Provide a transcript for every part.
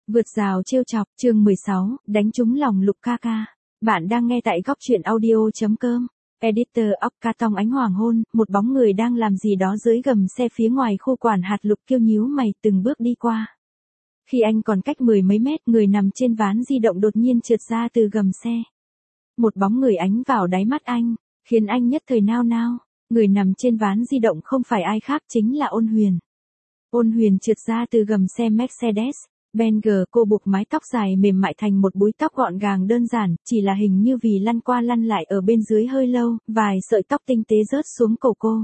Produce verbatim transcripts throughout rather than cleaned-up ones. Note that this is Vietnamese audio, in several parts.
Vượt rào trêu chọc, chương mười sáu, đánh trúng lòng Lục ca ca. Bạn đang nghe tại góc truyện audio.com. Editor of Carton ánh hoàng hôn, một bóng người đang làm gì đó dưới gầm xe phía ngoài khu quản hạt. Lục Kiêu nhíu mày từng bước đi qua. Khi anh còn cách mười mấy mét, người nằm trên ván di động đột nhiên trượt ra từ gầm xe. Một bóng người ánh vào đáy mắt anh, khiến anh nhất thời nao nao. Người nằm trên ván di động không phải ai khác chính là Ôn Huyền. Ôn Huyền trượt ra từ gầm xe Mercedes Benz, cô buộc mái tóc dài mềm mại thành một búi tóc gọn gàng đơn giản, chỉ là hình như vì lăn qua lăn lại ở bên dưới hơi lâu, vài sợi tóc tinh tế rớt xuống cổ cô.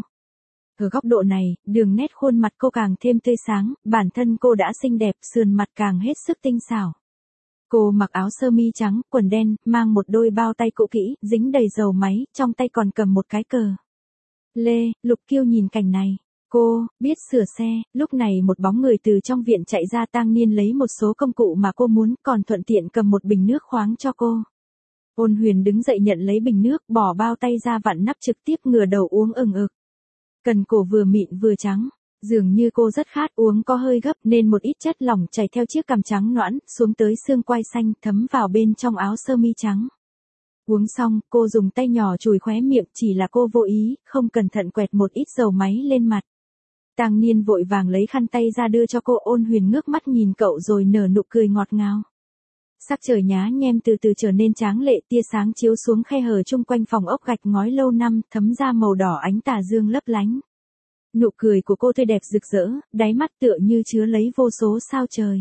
Ở góc độ này, đường nét khuôn mặt cô càng thêm tươi sáng, bản thân cô đã xinh đẹp, sườn mặt càng hết sức tinh xảo. Cô mặc áo sơ mi trắng, quần đen, mang một đôi bao tay cũ kỹ, dính đầy dầu máy, trong tay còn cầm một cái cờ lê. Lục Kiêu nhìn cảnh này. Cô biết sửa xe. Lúc này một bóng người từ trong viện chạy ra. Tang Niên lấy một số công cụ mà cô muốn, còn thuận tiện cầm một bình nước khoáng cho cô. Ôn Huyền đứng dậy nhận lấy bình nước, bỏ bao tay ra vặn nắp trực tiếp ngửa đầu uống ừng ực. Cần cổ vừa mịn vừa trắng, dường như cô rất khát, uống có hơi gấp nên một ít chất lỏng chảy theo chiếc cằm trắng nõn xuống tới xương quai xanh, thấm vào bên trong áo sơ mi trắng. Uống xong, cô dùng tay nhỏ chùi khóe miệng, chỉ là cô vô ý, không cẩn thận quẹt một ít dầu máy lên mặt. Tang Niên vội vàng lấy khăn tay ra đưa cho cô. Ôn Huyền ngước mắt nhìn cậu rồi nở nụ cười ngọt ngào. Sắc trời nhá nhem từ từ trở nên tráng lệ, tia sáng chiếu xuống khe hở chung quanh phòng ốc gạch ngói lâu năm, thấm ra màu đỏ ánh tà dương lấp lánh. Nụ cười của cô tươi đẹp rực rỡ, đáy mắt tựa như chứa lấy vô số sao trời.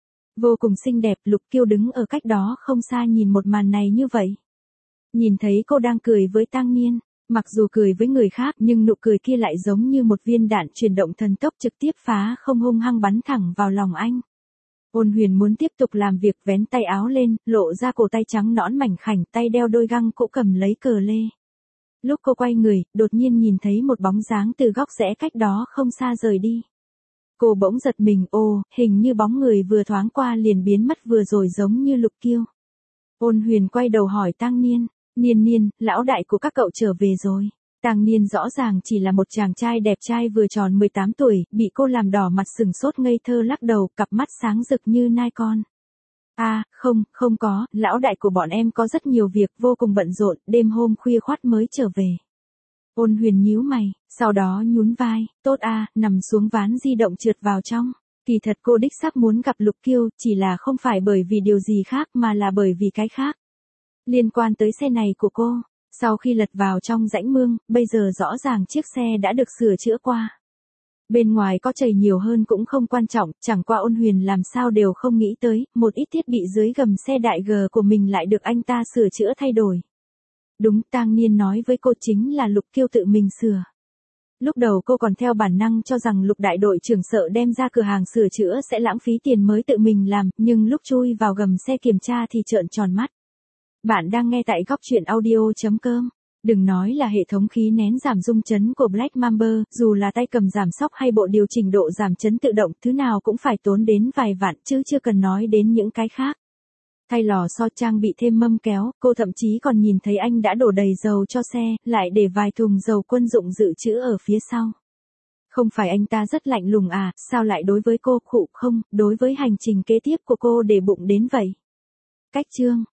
Vô cùng xinh đẹp. Lục Kiêu đứng ở cách đó không xa nhìn một màn này như vậy. Nhìn thấy cô đang cười với Tang Niên. Mặc dù cười với người khác nhưng nụ cười kia lại giống như một viên đạn chuyển động thần tốc trực tiếp phá không, hung hăng bắn thẳng vào lòng anh. Ôn Huyền muốn tiếp tục làm việc, vén tay áo lên, lộ ra cổ tay trắng nõn mảnh khảnh, tay đeo đôi găng cũ cầm lấy cờ lê. Lúc cô quay người, đột nhiên nhìn thấy một bóng dáng từ góc rẽ cách đó không xa rời đi. Cô bỗng giật mình, ồ, hình như bóng người vừa thoáng qua liền biến mất vừa rồi giống như Lục Kiêu. Ôn Huyền quay đầu hỏi Tang Niên. Niên Niên, lão đại của các cậu trở về rồi. Tang Niên rõ ràng chỉ là một chàng trai đẹp trai vừa tròn mười tám tuổi, bị cô làm đỏ mặt sừng sốt ngây thơ lắc đầu, cặp mắt sáng rực như nai con. À, không, không có, lão đại của bọn em có rất nhiều việc, vô cùng bận rộn, đêm hôm khuya khoắt mới trở về. Ôn Huyền nhíu mày, sau đó nhún vai, tốt à, nằm xuống ván di động trượt vào trong. Kỳ thật cô đích xác muốn gặp Lục Kiêu, chỉ là không phải bởi vì điều gì khác mà là bởi vì cái khác. Liên quan tới xe này của cô, sau khi lật vào trong rãnh mương, bây giờ rõ ràng chiếc xe đã được sửa chữa qua. Bên ngoài có chảy nhiều hơn cũng không quan trọng, chẳng qua Ôn Huyền làm sao đều không nghĩ tới, một ít thiết bị dưới gầm xe đại G của mình lại được anh ta sửa chữa thay đổi. Đúng, Tang Niên nói với cô chính là Lục Kiêu tự mình sửa. Lúc đầu cô còn theo bản năng cho rằng Lục đại đội trưởng sợ đem ra cửa hàng sửa chữa sẽ lãng phí tiền mới tự mình làm, nhưng lúc chui vào gầm xe kiểm tra thì trợn tròn mắt. Bạn đang nghe tại góc truyện audio.com. Đừng nói là hệ thống khí nén giảm rung chấn của Black Mamba, dù là tay cầm giảm sóc hay bộ điều chỉnh độ giảm chấn tự động, thứ nào cũng phải tốn đến vài vạn chứ chưa cần nói đến những cái khác. Thay lò xo trang bị thêm mâm kéo, cô thậm chí còn nhìn thấy anh đã đổ đầy dầu cho xe, lại để vài thùng dầu quân dụng dự trữ ở phía sau. Không phải anh ta rất lạnh lùng à, sao lại đối với cô khụ không, đối với hành trình kế tiếp của cô để bụng đến vậy. Cách chương